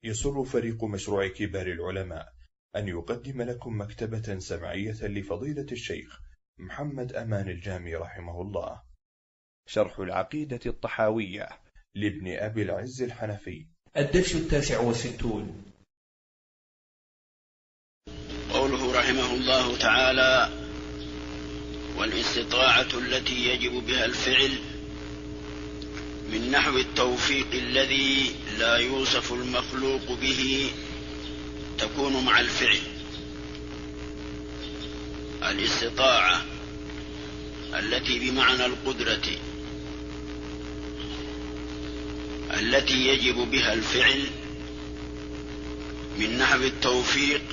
يسر فريق مشروع كبار العلماء أن يقدم لكم مكتبة سمعية لفضيلة الشيخ محمد أمان الجامي رحمه الله، شرح العقيدة الطحاوية لابن أبي العز الحنفي، الدرس 69. قوله رحمه الله تعالى: والاستطاعة التي يجب بها الفعل من نحو التوفيق الذي لا يوصف المخلوق به تكون مع الفعل. الاستطاعة التي بمعنى القدرة التي يجب بها الفعل من نحو التوفيق،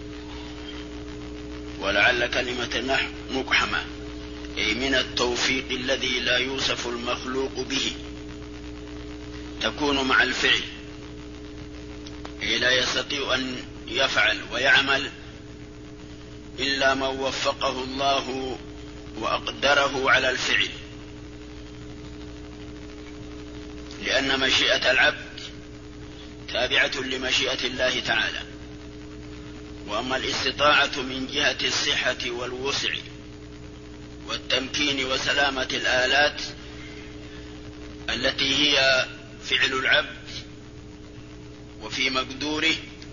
ولعل كلمة نحو مقحمة، أي من التوفيق الذي لا يوصف المخلوق به تكون مع الفعل، أي لا يستطيع أن يفعل ويعمل إلا من وفقه الله وأقدره على الفعل، لأن مشيئة العبد تابعة لمشيئة الله تعالى. وأما الاستطاعة من جهة الصحة والوسع والتمكين وسلامة الآلات التي هي فعل العبد وفي مقدوره،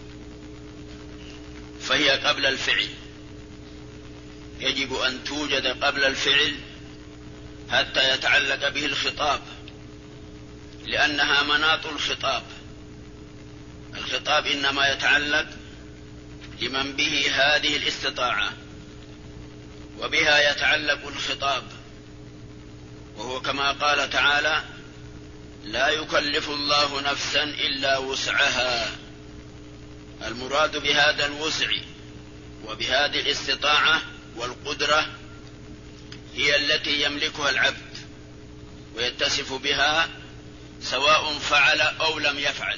فهي قبل الفعل، يجب أن توجد قبل الفعل حتى يتعلق به الخطاب، لأنها مناط الخطاب. الخطاب إنما يتعلق لمن به هذه الاستطاعة، وبها يتعلق الخطاب، وهو كما قال تعالى: لا يكلف الله نفسا إلا وسعها. المراد بهذا الوسع وبهذه الاستطاعة والقدرة هي التي يملكها العبد ويتصف بها سواء فعل أو لم يفعل.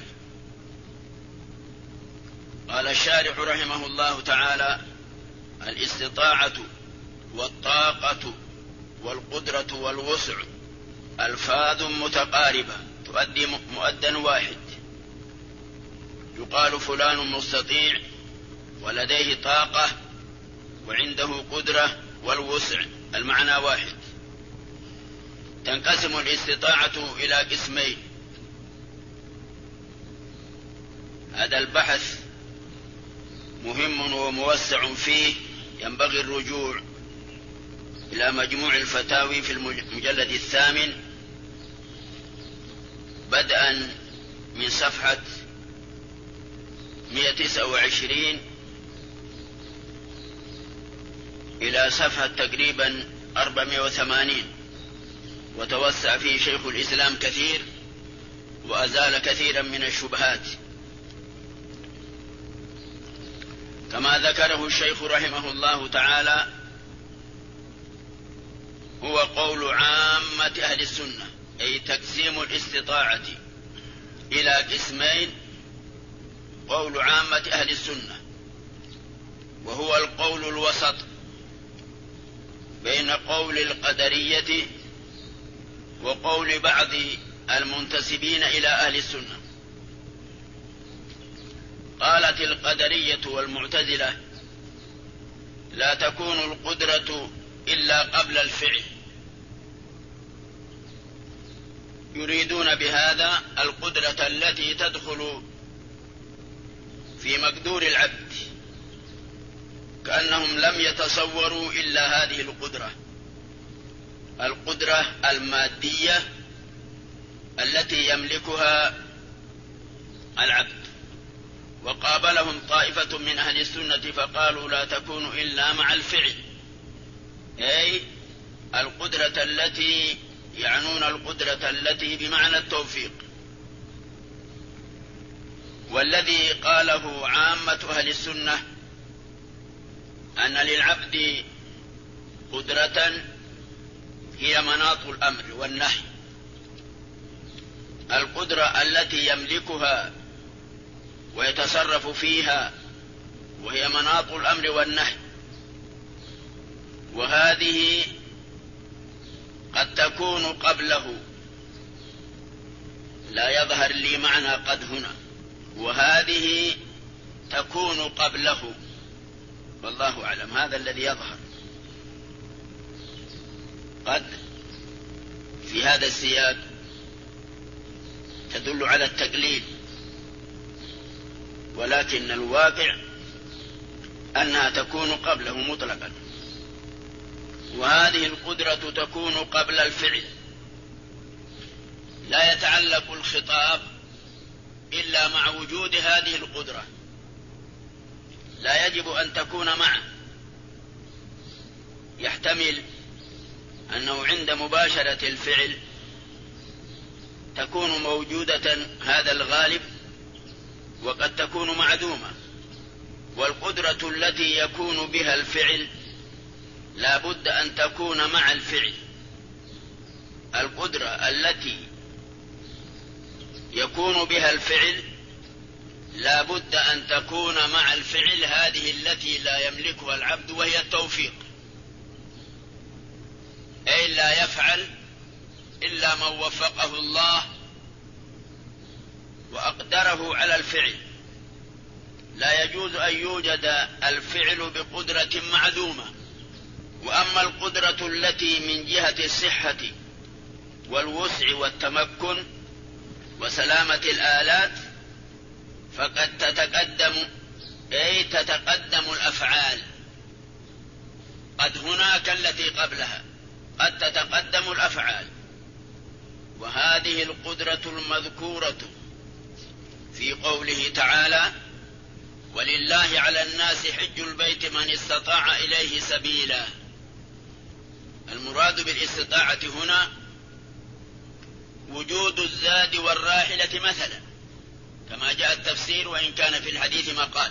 قال الشارح رحمه الله تعالى: الاستطاعة والطاقة والقدرة والوسع ألفاظ متقاربة تؤدي مؤدا واحد. يقال فلان مستطيع ولديه طاقة وعنده قدرة والوسع، المعنى واحد. تنقسم الاستطاعة إلى قسمين. هذا البحث مهم وموسع فيه، ينبغي الرجوع إلى مجموع الفتاوي في المجلد 8 بدءا من صفحة 129 إلى صفحة تقريبا 480، وتوسع فيه شيخ الإسلام كثير وأزال كثيرا من الشبهات، كما ذكره الشيخ رحمه الله تعالى. هو قول عامة أهل السنة، أي تقسيم الاستطاعة إلى قسمين، قول عامة أهل السنة، وهو القول الوسط بين قول القدرية وقول بعض المنتسبين إلى أهل السنة. قالت القدرية والمعتزلة: لا تكون القدرة إلا قبل الفعل. يريدون بهذا القدرة التي تدخل في مقدور العبد، كأنهم لم يتصوروا إلا هذه القدرة المادية التي يملكها العبد. وقابلهم طائفة من أهل السنة فقالوا: لا تكون إلا مع الفعل، أي القدرة التي يعنون القدرة التي بمعنى التوفيق. والذي قاله عامة أهل السنة أن للعبد قدرة هي مناط الأمر والنهي. القدرة التي يملكها ويتصرف فيها وهي مناط الأمر والنهي، وهذه قد تكون قبله. لا يظهر لي معنى قد هنا، وهذه تكون قبله، والله أعلم. هذا الذي يظهر. قد في هذا السياق تدل على التقليل، ولكن الواقع أنها تكون قبله مطلقا، وهذه القدرة تكون قبل الفعل. لا يتعلق الخطاب إلا مع وجود هذه القدرة، لا يجب أن تكون معه. يحتمل أنه عند مباشرة الفعل تكون موجودة هذا الغالب، وقد تكون معدومة. والقدرة التي يكون بها الفعل لا بد أن تكون مع الفعل. القدرة التي يكون بها الفعل لا بد أن تكون مع الفعل، هذه التي لا يملكها العبد، وهي التوفيق. أي لا يفعل إلا من وفقه الله وأقدره على الفعل. لا يجوز أن يوجد الفعل بقدرة معدومة. وأما القدرة التي من جهة الصحة والوسع والتمكن وسلامة الآلات فقد تتقدم الأفعال. قد هناك التي قبلها قد تتقدم الأفعال. وهذه القدرة المذكورة في قوله تعالى: ولله على الناس حج البيت من استطاع إليه سبيلا. المراد بالاستطاعة هنا وجود الزاد والراحلة مثلا، كما جاء التفسير، وإن كان في الحديث مقال.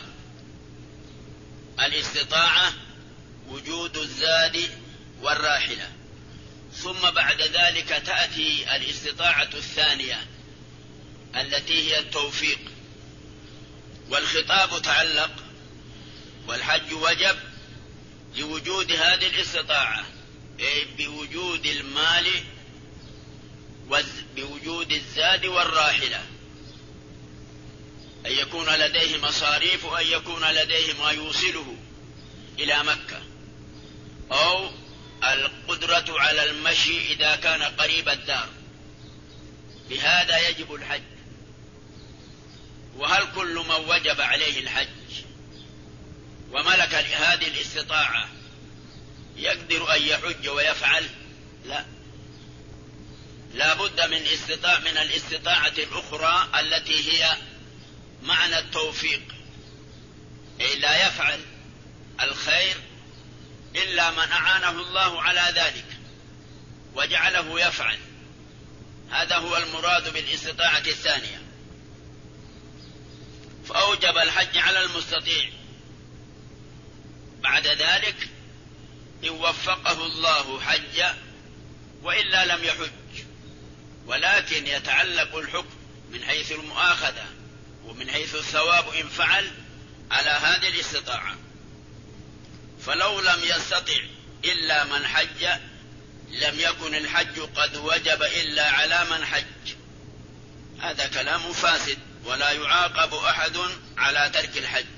الاستطاعة وجود الزاد والراحلة، ثم بعد ذلك تأتي الاستطاعة الثانية التي هي التوفيق. والخطاب تعلق والحج وجب لوجود هذه الاستطاعة، أي بوجود المال بوجود الزاد والراحلة، أن يكون لديه مصاريف، وأن يكون لديه ما يوصله إلى مكة، أو القدرة على المشي إذا كان قريب الدار. بهذا يجب الحج. وهل كل من وجب عليه الحج وملك هذه الاستطاعة يقدر أن يحج ويفعل؟ لا بد من الاستطاعة الأخرى التي هي معنى التوفيق. أي لا يفعل الخير إلا من أعانه الله على ذلك وجعله يفعل. هذا هو المراد بالاستطاعة الثانية. فأوجب الحج على المستطيع. بعد ذلك إن وفقه الله حج، وإلا لم يحج. ولكن يتعلق الحكم من حيث المؤاخذة ومن حيث الثواب إن فعل على هذه الاستطاعة. فلو لم يستطع إلا من حج لم يكن الحج قد وجب إلا على من حج. هذا كلام فاسد، ولا يعاقب أحد على ترك الحج.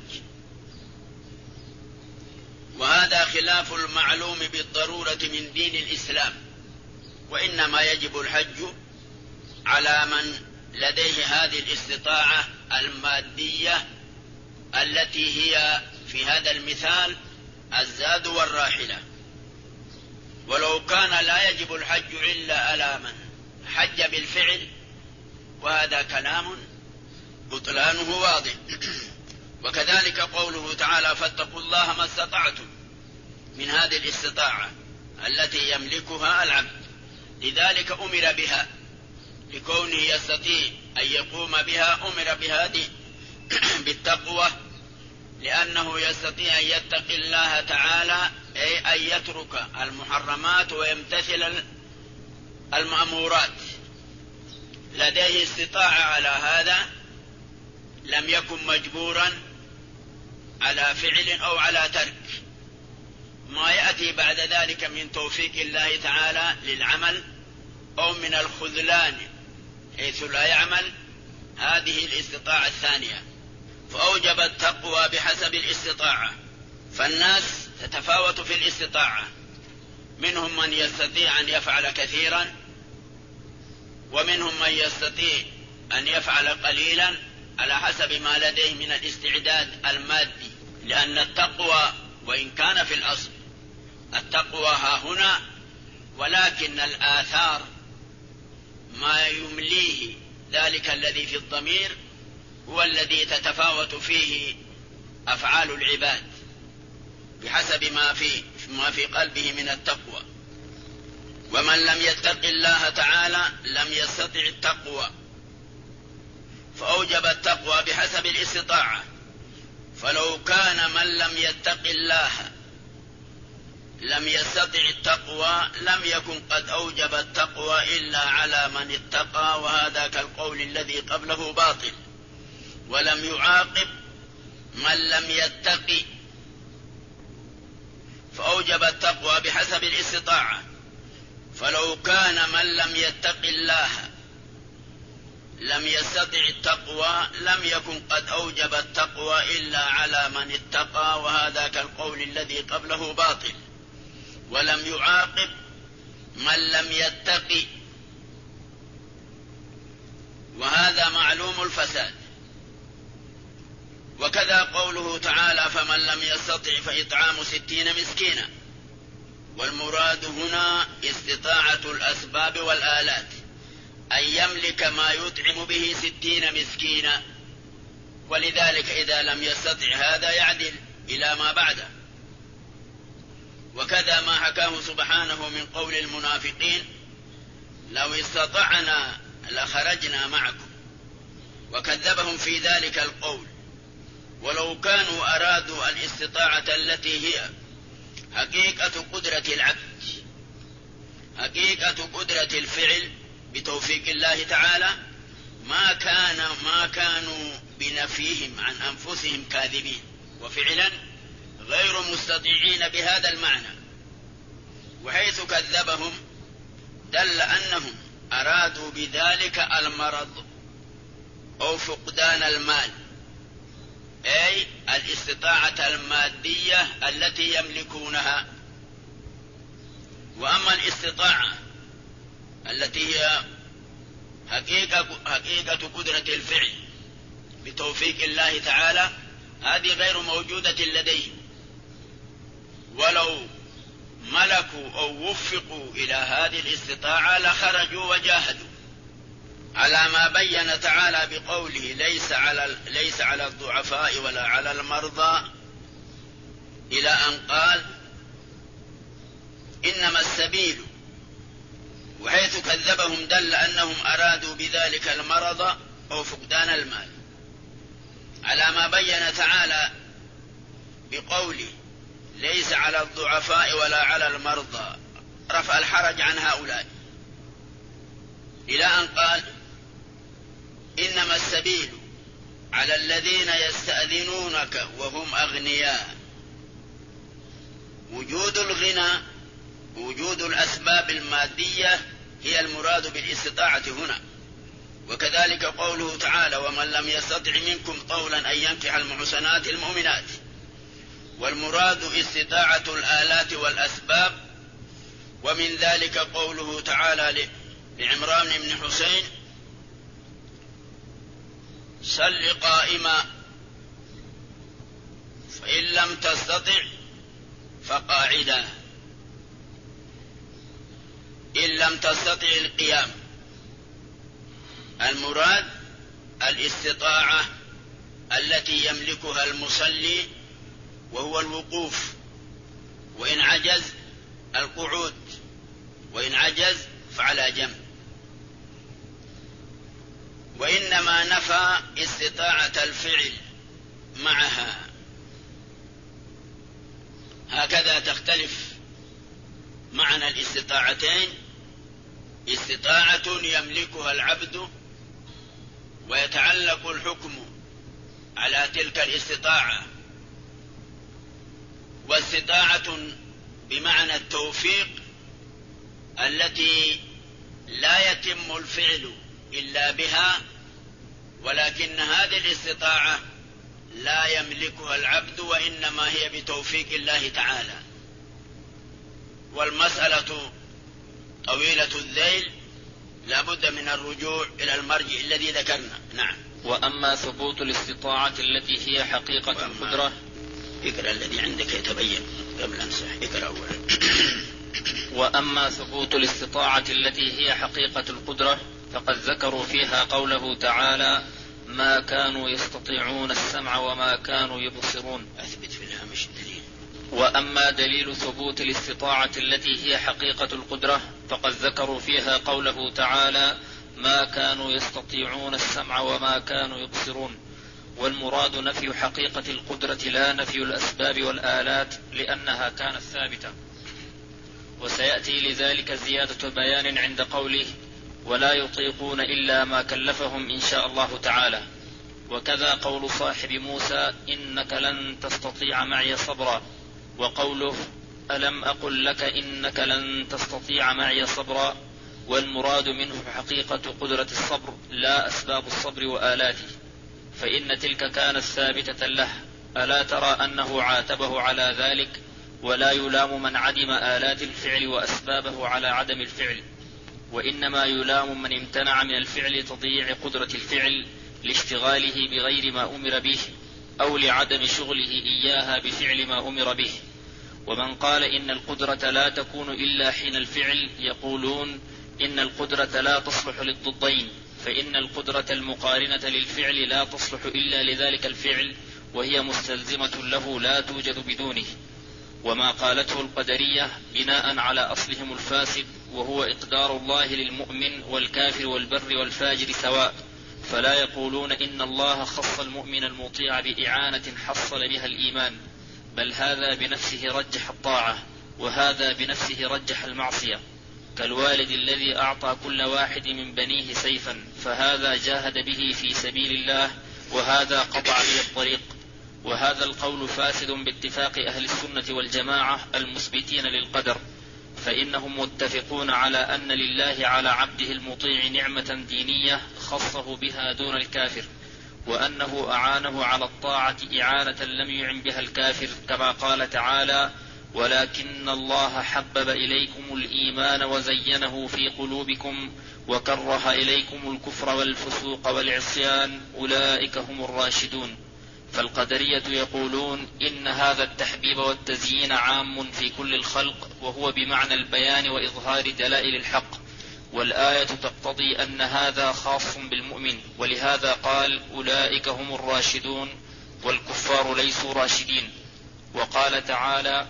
وهذا خلاف المعلوم بالضرورة من دين الإسلام. وإنما يجب الحج على من لديه هذه الاستطاعة المادية التي هي في هذا المثال الزاد والراحلة. ولو كان لا يجب الحج إلا على من حج بالفعل، وهذا كلام بطلانه واضح. وكذلك قوله تعالى: فاتقوا الله ما استطعتم، من هذه الاستطاعة التي يملكها العبد. لذلك أمر بها لكونه يستطيع أن يقوم بها. أمر بهذه بالتقوى لأنه يستطيع أن يتقي الله تعالى، أي أن يترك المحرمات ويمتثل المأمورات. لديه استطاعة على هذا، لم يكن مجبورا على فعل أو على ترك. ما يأتي بعد ذلك من توفيق الله تعالى للعمل أو من الخذلان حيث لا يعمل، هذه الاستطاعة الثانية، فأوجب التقوى بحسب الاستطاعة. فالناس تتفاوت في الاستطاعة، منهم من يستطيع أن يفعل كثيرا، ومنهم من يستطيع أن يفعل قليلا على حسب ما لديه من الاستعداد المادي. لأن التقوى وإن كان في الأصل التقوى ها هنا، ولكن الآثار ما يمليه ذلك الذي في الضمير هو الذي تتفاوت فيه أفعال العباد بحسب ما في قلبه من التقوى. ومن لم يتق الله تعالى لم يستطع التقوى، فأوجب التقوى بحسب الاستطاعة. فلو كان من لم يتق الله لم يستطع التقوى لم يكن قد أوجب التقوى إلا على من اتقى، وهذا كالقول الذي قبله باطل. ولم يعاقب من لم يتق، فأوجب التقوى بحسب الاستطاعة. فلو كان من لم يتق الله لم يستطع التقوى لم يكن قد أوجب التقوى إلا على من اتقى، وهذا كالقول الذي قبله باطل. ولم يعاقب من لم يتق، وهذا معلوم الفساد. وكذا قوله تعالى: فمن لم يستطع فإطعام 60 مسكينا. والمراد هنا استطاعة الأسباب والآلات، أن يملك ما يطعم به 60 مسكينا. ولذلك إذا لم يستطع هذا يعدل إلى ما بعده. وكذا ما حكاه سبحانه من قول المنافقين: لو استطعنا لخرجنا معكم، وكذبهم في ذلك القول. ولو كانوا أرادوا الاستطاعة التي هي حقيقة قدرة العبد، حقيقة قدرة الفعل بتوفيق الله تعالى، ما كانوا بنفيهم عن أنفسهم كاذبين، وفعلا غير مستطيعين بهذا المعنى. وحيث كذبهم دل أنهم أرادوا بذلك المرض أو فقدان المال، أي الاستطاعة المادية التي يملكونها. وأما الاستطاعة التي هي حقيقة قدرة الفعل بتوفيق الله تعالى، هذه غير موجودة لديهم. ولو ملكوا أو وفقوا إلى هذه الاستطاعة لخرجوا وجاهدوا، على ما بين تعالى بقوله: ليس على الضعفاء ولا على المرضى، إلى أن قال: إنما السبيل. وحيث كذبهم دل أنهم أرادوا بذلك المرض أو فقدان المال، على ما بين تعالى بقوله: ليس على الضعفاء ولا على المرضى، رفع الحرج عن هؤلاء، إلى أن قال: إنما السبيل على الذين يستأذنونك وهم أغنياء. وجود الغنى، وجود الأسباب المادية هي المراد بالاستطاعة هنا. وكذلك قوله تعالى: ومن لم يستطع منكم طولا أن ينكح المحسنات المؤمنات. والمراد استطاعة الآلات والأسباب. ومن ذلك قوله تعالى لعمران بن حسين: صل قائما، فإن لم تستطع فقاعدا، إن لم تستطع القيام. المراد الاستطاعة التي يملكها المصلي وهو الوقوف، وإن عجز القعود، وإن عجز فعلى جنب. وإنما نفى استطاعة الفعل معها. هكذا تختلف معنى الاستطاعتين: استطاعة يملكها العبد ويتعلق الحكم على تلك الاستطاعة، واستطاعة بمعنى التوفيق التي لا يتم الفعل إلا بها، ولكن هذه الاستطاعة لا يملكها العبد، وإنما هي بتوفيق الله تعالى. والمسألة طويلة الذيل، لا بد من الرجوع إلى المرجع الذي ذكرنا. نعم. وأما ثبوت الاستطاعة التي هي حقيقة القدرة. اقرأ الذي عندك يتبين قبل أنسى. اقرأ أولا. وأما ثبوت الاستطاعة التي هي حقيقة القدرة فقد ذكروا فيها قوله تعالى: ما كانوا يستطيعون السمع وما كانوا يبصرون. أثبت في الهامش الدليل. وأما دليل ثبوت الاستطاعة التي هي حقيقة القدرة فقد ذكروا فيها قوله تعالى: ما كانوا يستطيعون السمع وما كانوا يبصرون. والمراد نفي حقيقة القدرة لا نفي الأسباب والآلات، لأنها كانت ثابتة. وسيأتي لذلك زيادة بيان عند قوله: ولا يطيقون إلا ما كلفهم إن شاء الله تعالى. وكذا قول صاحب موسى: إنك لن تستطيع معي صبرا. وقوله: ألم أقل لك إنك لن تستطيع معي صبرا. والمراد منه حقيقة قدرة الصبر لا أسباب الصبر وآلاته، فإن تلك كانت ثابتة له. ألا ترى أنه عاتبه على ذلك؟ ولا يلام من عدم آلات الفعل وأسبابه على عدم الفعل، وإنما يلام من امتنع من الفعل تضييع قدرة الفعل لاشتغاله بغير ما أمر به، أو لعدم شغله إياها بفعل ما أمر به. ومن قال إن القدرة لا تكون إلا حين الفعل يقولون إن القدرة لا تصلح للضدين، فإن القدرة المقارنة للفعل لا تصلح إلا لذلك الفعل، وهي مستلزمة له لا توجد بدونه. وما قالته القدرية بناء على أصلهم الفاسد، وهو إقدار الله للمؤمن والكافر والبر والفاجر سواء، فلا يقولون إن الله خص المؤمن المطيع بإعانة حصل بها الإيمان، بل هذا بنفسه رجح الطاعة، وهذا بنفسه رجح المعصية، كالوالد الذي أعطى كل واحد من بنيه سيفا، فهذا جاهد به في سبيل الله، وهذا قطع به الطريق. وهذا القول فاسد باتفاق أهل السنة والجماعة المثبتين للقدر، فإنهم متفقون على أن لله على عبده المطيع نعمة دينية خصه بها دون الكافر، وأنه أعانه على الطاعة إعانة لم يعن بها الكافر، كما قال تعالى: ولكن الله حبب إليكم الإيمان وزينه في قلوبكم وكره إليكم الكفر والفسوق والعصيان أولئك هم الراشدون. فالقدرية يقولون إن هذا التحبيب والتزيين عام في كل الخلق، وهو بمعنى البيان وإظهار دلائل الحق، والآية تقتضي أن هذا خاص بالمؤمن، ولهذا قال: أولئك هم الراشدون، والكفار ليسوا راشدين. وقال تعالى: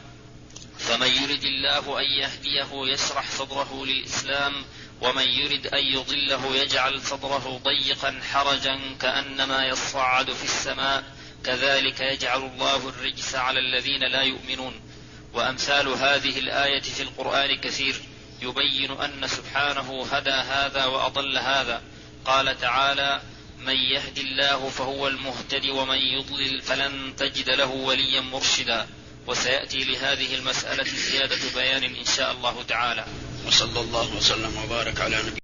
فمن يرد الله أن يهديه يشرح صدره للإسلام، ومن يرد أن يضله يجعل صدره ضيقا حرجا كأنما يصعد في السماء، كذلك يجعل الله الرجس على الذين لا يؤمنون. وأمثال هذه الآية في القرآن كثير يبين أن سبحانه هدى هذا وأضل هذا. قال تعالى: من يهد الله فهو المهتد، ومن يضلل فلن تجد له وليا مرشدا. وسيأتي لهذه المسألة زيادة بيان إن شاء الله تعالى. وصلى الله وسلم وبارك على نبينا